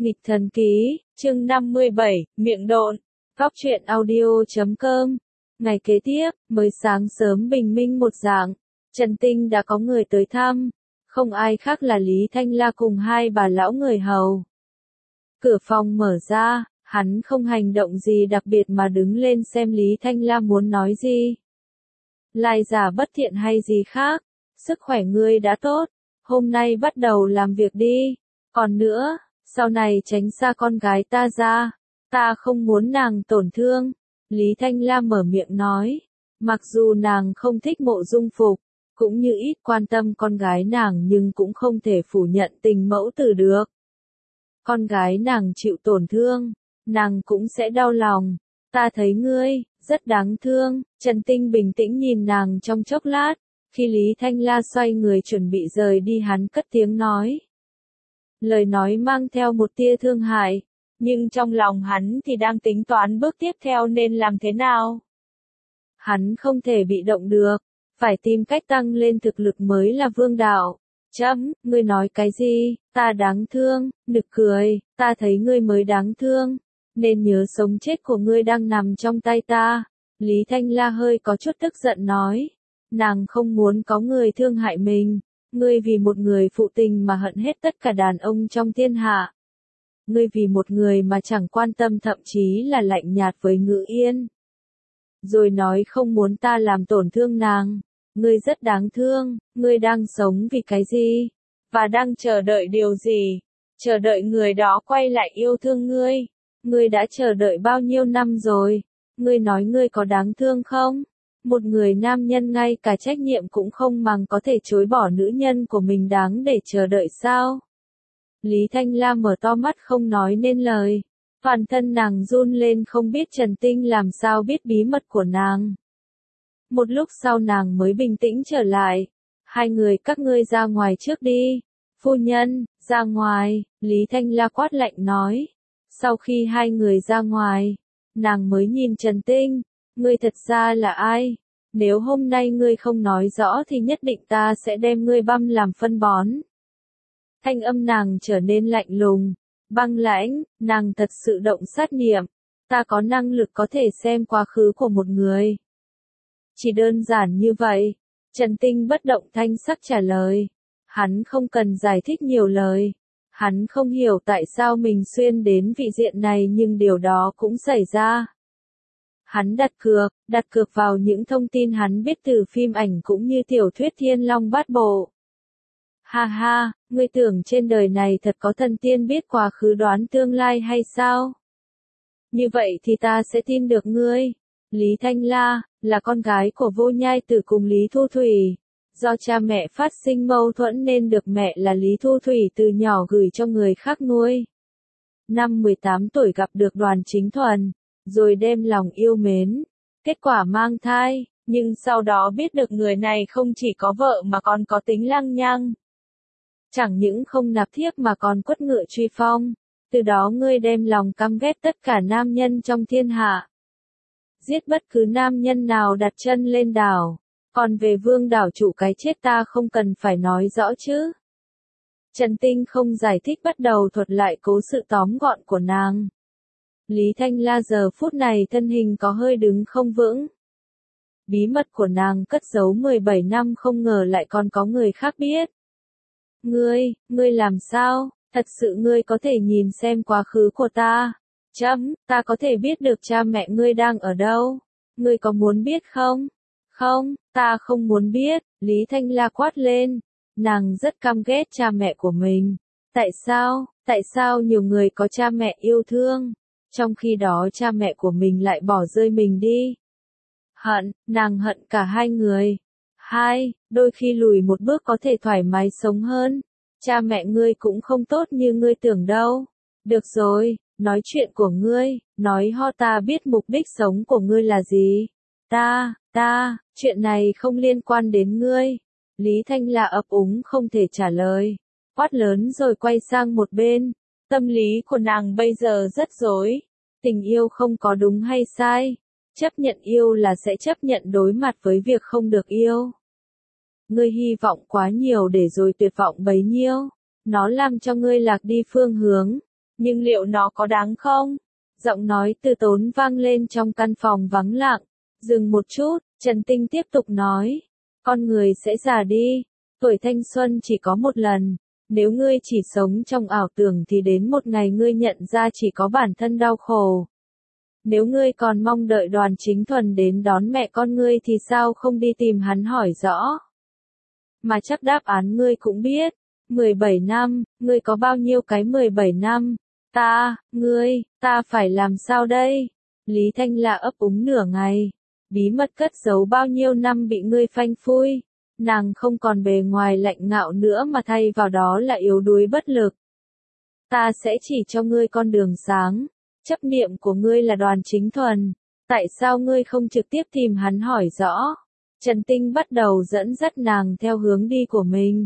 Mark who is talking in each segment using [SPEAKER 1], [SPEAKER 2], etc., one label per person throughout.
[SPEAKER 1] Nghịch thần ký, chương 57, miệng độn. Góc truyện audio.com. Ngày kế tiếp, mới sáng sớm bình minh một dạng, Trần Tinh đã có người tới thăm, không ai khác là Lý Thanh La cùng hai bà lão người hầu. Cửa phòng mở ra, hắn không hành động gì đặc biệt mà đứng lên xem Lý Thanh La muốn nói gì. Lai giả bất thiện hay gì khác, sức khỏe ngươi đã tốt, hôm nay bắt đầu làm việc đi, còn nữa, sau này tránh xa con gái ta ra, ta không muốn nàng tổn thương. Lý Thanh La mở miệng nói, mặc dù nàng không thích Mộ Dung Phục, cũng như ít quan tâm con gái nàng nhưng cũng không thể phủ nhận tình mẫu tử được. Con gái nàng chịu tổn thương, nàng cũng sẽ đau lòng. Ta thấy ngươi, rất đáng thương. Trần Tinh bình tĩnh nhìn nàng trong chốc lát, khi Lý Thanh La xoay người chuẩn bị rời đi hắn cất tiếng nói. Lời nói mang theo một tia thương hại, nhưng trong lòng hắn thì đang tính toán bước tiếp theo nên làm thế nào. Hắn không thể bị động được, phải tìm cách tăng lên thực lực mới là vương đạo. Ngươi nói cái gì, ta đáng thương, nực cười, ta thấy ngươi mới đáng thương, nên nhớ sống chết của ngươi đang nằm trong tay ta. Lý Thanh La hơi có chút tức giận nói, nàng không muốn có người thương hại mình, ngươi vì một người phụ tình mà hận hết tất cả đàn ông trong thiên hạ. Ngươi vì một người mà chẳng quan tâm thậm chí là lạnh nhạt với Ngự Yên. Rồi nói không muốn ta làm tổn thương nàng. Ngươi rất đáng thương, ngươi đang sống vì cái gì? Và đang chờ đợi điều gì? Chờ đợi người đó quay lại yêu thương ngươi. Ngươi đã chờ đợi bao nhiêu năm rồi? Ngươi nói ngươi có đáng thương không? Một người nam nhân ngay cả trách nhiệm cũng không bằng có thể chối bỏ nữ nhân của mình đáng để chờ đợi sao? Lý Thanh La mở to mắt không nói nên lời. Toàn thân nàng run lên không biết Trần Tinh làm sao biết bí mật của nàng. Một lúc sau nàng mới bình tĩnh trở lại. Hai người các ngươi ra ngoài trước đi. Phu nhân, ra ngoài, Lý Thanh La quát lạnh nói. Sau khi hai người ra ngoài, nàng mới nhìn Trần Tinh. Ngươi thật ra là ai? Nếu hôm nay ngươi không nói rõ thì nhất định ta sẽ đem ngươi băm làm phân bón. Thanh âm nàng trở nên lạnh lùng, băng lãnh, nàng thật sự động sát niệm. Ta có năng lực có thể xem quá khứ của một người. Chỉ đơn giản như vậy. Trần Tinh bất động thanh sắc trả lời. Hắn không cần giải thích nhiều lời. Hắn không hiểu tại sao mình xuyên đến vị diện này nhưng điều đó cũng xảy ra. Hắn đặt cược vào những thông tin hắn biết từ phim ảnh cũng như tiểu thuyết Thiên Long Bát Bộ. Ha ha, ngươi tưởng trên đời này thật có thần tiên biết quá khứ đoán tương lai hay sao? Như vậy thì ta sẽ tin được ngươi. Lý Thanh La, là con gái của Vô Nhai Tử cùng Lý Thu Thủy. Do cha mẹ phát sinh mâu thuẫn nên được mẹ là Lý Thu Thủy từ nhỏ gửi cho người khác nuôi. Năm 18 tuổi gặp được Đoàn Chính Thuần, rồi đem lòng yêu mến. Kết quả mang thai, nhưng sau đó biết được người này không chỉ có vợ mà còn có tính lăng nhăng. Chẳng những không nạp thiếp mà còn quất ngựa truy phong. Từ đó ngươi đem lòng căm ghét tất cả nam nhân trong thiên hạ. Giết bất cứ nam nhân nào đặt chân lên đảo. Còn về vương đảo chủ cái chết ta không cần phải nói rõ chứ. Trần Tinh không giải thích bắt đầu thuật lại cố sự tóm gọn của nàng. Lý Thanh La giờ phút này thân hình có hơi đứng không vững. Bí mật của nàng cất giấu 17 năm không ngờ lại còn có người khác biết. Ngươi làm sao? Thật sự ngươi có thể nhìn xem quá khứ của ta. Ta có thể biết được cha mẹ ngươi đang ở đâu. Ngươi có muốn biết không? Không, ta không muốn biết. Lý Thanh La quát lên. Nàng rất căm ghét cha mẹ của mình. Tại sao nhiều người có cha mẹ yêu thương, trong khi đó cha mẹ của mình lại bỏ rơi mình đi? Nàng hận cả hai người. Đôi khi lùi một bước có thể thoải mái sống hơn. Cha mẹ ngươi cũng không tốt như ngươi tưởng đâu. Được rồi, nói chuyện của ngươi, nói ho ta biết mục đích sống của ngươi là gì. Chuyện này không liên quan đến ngươi. Lý Thanh La ấp úng không thể trả lời. Quát lớn rồi quay sang một bên. Tâm lý của nàng bây giờ rất rối. Tình yêu không có đúng hay sai. Chấp nhận yêu là sẽ chấp nhận đối mặt với việc không được yêu. Ngươi hy vọng quá nhiều để rồi tuyệt vọng bấy nhiêu. Nó làm cho ngươi lạc đi phương hướng. nhưng liệu nó có đáng không? Giọng nói từ tốn vang lên trong căn phòng vắng lặng. Dừng một chút, Trần Tinh tiếp tục nói. Con người sẽ già đi. Tuổi thanh xuân chỉ có một lần. Nếu ngươi chỉ sống trong ảo tưởng thì đến một ngày ngươi nhận ra chỉ có bản thân đau khổ. Nếu ngươi còn mong đợi Đoàn Chính Thuần đến đón mẹ con ngươi thì sao không đi tìm hắn hỏi rõ? Mà chắc đáp án ngươi cũng biết. 17 năm, ngươi có bao nhiêu cái 17 năm? Ta phải làm sao đây? Lý Thanh La ấp úng nửa ngày. Bí mật cất giấu bao nhiêu năm bị ngươi phanh phui. Nàng không còn bề ngoài lạnh ngạo nữa mà thay vào đó là yếu đuối bất lực. Ta sẽ chỉ cho ngươi con đường sáng. Chấp niệm của ngươi là Đoàn Chính Thuần. Tại sao ngươi không trực tiếp tìm hắn hỏi rõ? Trần Tinh bắt đầu dẫn dắt nàng theo hướng đi của mình.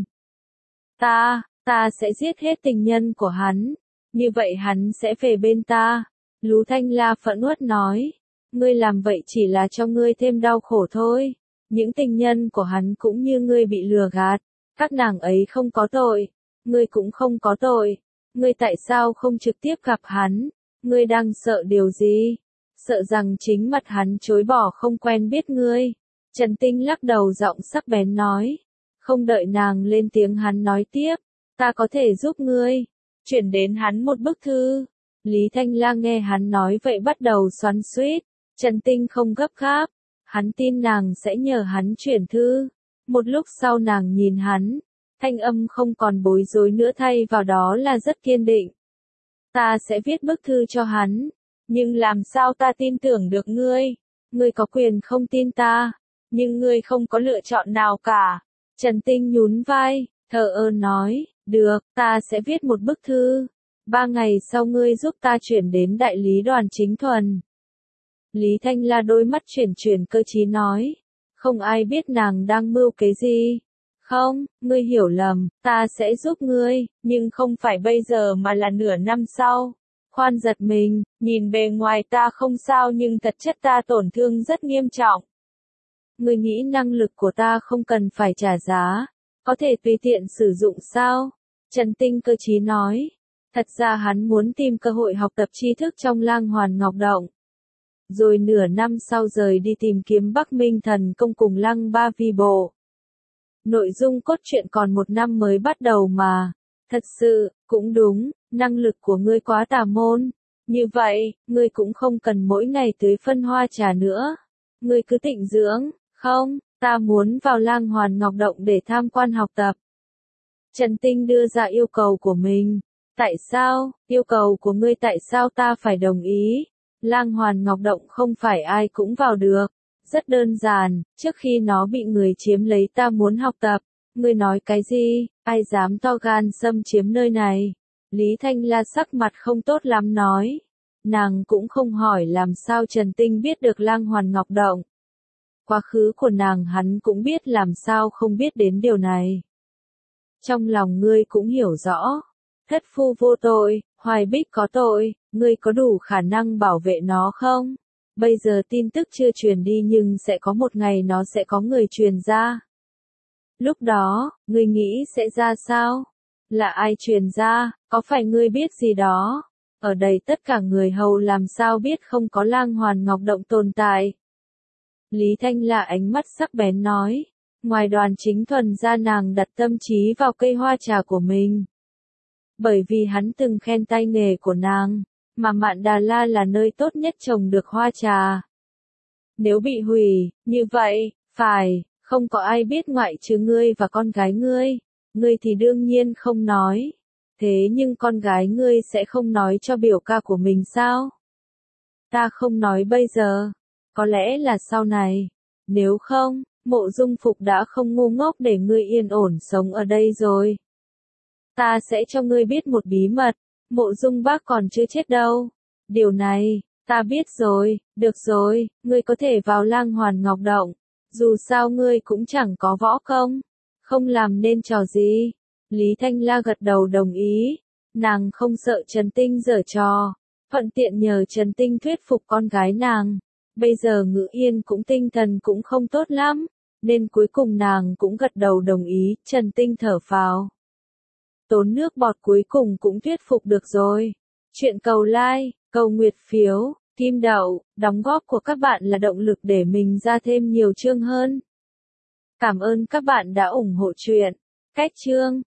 [SPEAKER 1] Ta sẽ giết hết tình nhân của hắn. Như vậy hắn sẽ về bên ta. Lú Thanh La phẫn uất nói. Ngươi làm vậy chỉ là cho ngươi thêm đau khổ thôi. Những tình nhân của hắn cũng như ngươi bị lừa gạt. Các nàng ấy không có tội. Ngươi cũng không có tội. Ngươi tại sao không trực tiếp gặp hắn? Ngươi đang sợ điều gì? Sợ rằng chính mặt hắn chối bỏ không quen biết ngươi. Trần Tinh lắc đầu giọng sắc bén nói. Không đợi nàng lên tiếng hắn nói tiếp. Ta có thể giúp ngươi. Chuyển đến hắn một bức thư. Lý Thanh La nghe hắn nói vậy bắt đầu xoắn xuýt. Trần Tinh không gấp gáp. Hắn tin nàng sẽ nhờ hắn chuyển thư. Một lúc sau nàng nhìn hắn. Thanh âm không còn bối rối nữa thay vào đó là rất kiên định. Ta sẽ viết bức thư cho hắn. Nhưng làm sao ta tin tưởng được ngươi? Ngươi có quyền không tin ta. Nhưng ngươi không có lựa chọn nào cả. Trần Tinh nhún vai, thờ ơ nói. Được, ta sẽ viết một bức thư. 3 ngày sau ngươi giúp ta chuyển đến đại lý Đoàn Chính Thuần. Lý Thanh La đôi mắt chuyển cơ trí nói. Không ai biết nàng đang mưu kế gì. Không, ngươi hiểu lầm, ta sẽ giúp ngươi, nhưng không phải bây giờ mà là nửa năm sau. Khoan giật mình, nhìn bề ngoài ta không sao nhưng thật chất ta tổn thương rất nghiêm trọng. Ngươi nghĩ năng lực của ta không cần phải trả giá, có thể tùy tiện sử dụng sao? Trần Tinh cơ trí nói. Thật ra hắn muốn tìm cơ hội học tập tri thức trong Lang Hoàn Ngọc Động. Rồi nửa năm sau rời đi tìm kiếm Bắc Minh Thần Công cùng Lăng Ba Vi Bộ. Nội dung cốt truyện còn 1 năm mới bắt đầu mà. Thật sự, cũng đúng, năng lực của ngươi quá tà môn. Như vậy, ngươi cũng không cần mỗi ngày tưới phân hoa trà nữa. Ngươi cứ tịnh dưỡng, không, ta muốn vào Lang Hoàn Ngọc Động để tham quan học tập. Trần Tinh đưa ra yêu cầu của mình. Tại sao, yêu cầu của ngươi tại sao ta phải đồng ý? Lang Hoàn Ngọc Động không phải ai cũng vào được. Rất đơn giản, trước khi nó bị người chiếm lấy ta muốn học tập. Ngươi nói cái gì, ai dám to gan xâm chiếm nơi này? Lý Thanh La sắc mặt không tốt lắm nói. Nàng cũng không hỏi làm sao Trần Tinh biết được Lang Hoàn Ngọc Động. Quá khứ của nàng hắn cũng biết làm sao không biết đến điều này. Trong lòng ngươi cũng hiểu rõ. Thất phu vô tội, Hoài Bích có tội, ngươi có đủ khả năng bảo vệ nó không? Bây giờ tin tức chưa truyền đi nhưng sẽ có một ngày nó sẽ có người truyền ra. Lúc đó, ngươi nghĩ sẽ ra sao? Là ai truyền ra, có phải ngươi biết gì đó? Ở đây tất cả người hầu làm sao biết không có Lang Hoàn Ngọc Động tồn tại? Lý Thanh là ánh mắt sắc bén nói. Ngoài Đoàn Chính Thuần ra nàng đặt tâm trí vào cây hoa trà của mình. Bởi vì hắn từng khen tay nghề của nàng, mà Mạn Đà La là nơi tốt nhất trồng được hoa trà. Nếu bị hủy, như vậy, không có ai biết ngoại trừ ngươi và con gái ngươi. Ngươi thì đương nhiên không nói. Thế nhưng con gái ngươi sẽ không nói cho biểu ca của mình sao? Ta không nói bây giờ. Có lẽ là sau này. Nếu không, Mộ Dung Phục đã không ngu ngốc để ngươi yên ổn sống ở đây rồi. Ta sẽ cho ngươi biết một bí mật. Mộ Dung bác còn chưa chết đâu. Điều này, ta biết rồi, được rồi, ngươi có thể vào Lang Hoàn Ngọc Động. Dù sao ngươi cũng chẳng có võ công. Không làm nên trò gì. Lý Thanh La gật đầu đồng ý. Nàng không sợ Trần Tinh giở trò. Thuận tiện nhờ Trần Tinh thuyết phục con gái nàng. Bây giờ Ngự Yên cũng tinh thần cũng không tốt lắm. Nên cuối cùng nàng cũng gật đầu đồng ý. Trần Tinh thở phào. Tốn nước bọt cuối cùng cũng thuyết phục được rồi. Chuyện cầu like, cầu nguyệt phiếu, kim đậu, đóng góp của các bạn là động lực để mình ra thêm nhiều chương hơn. Cảm ơn các bạn đã ủng hộ chuyện. Cách chương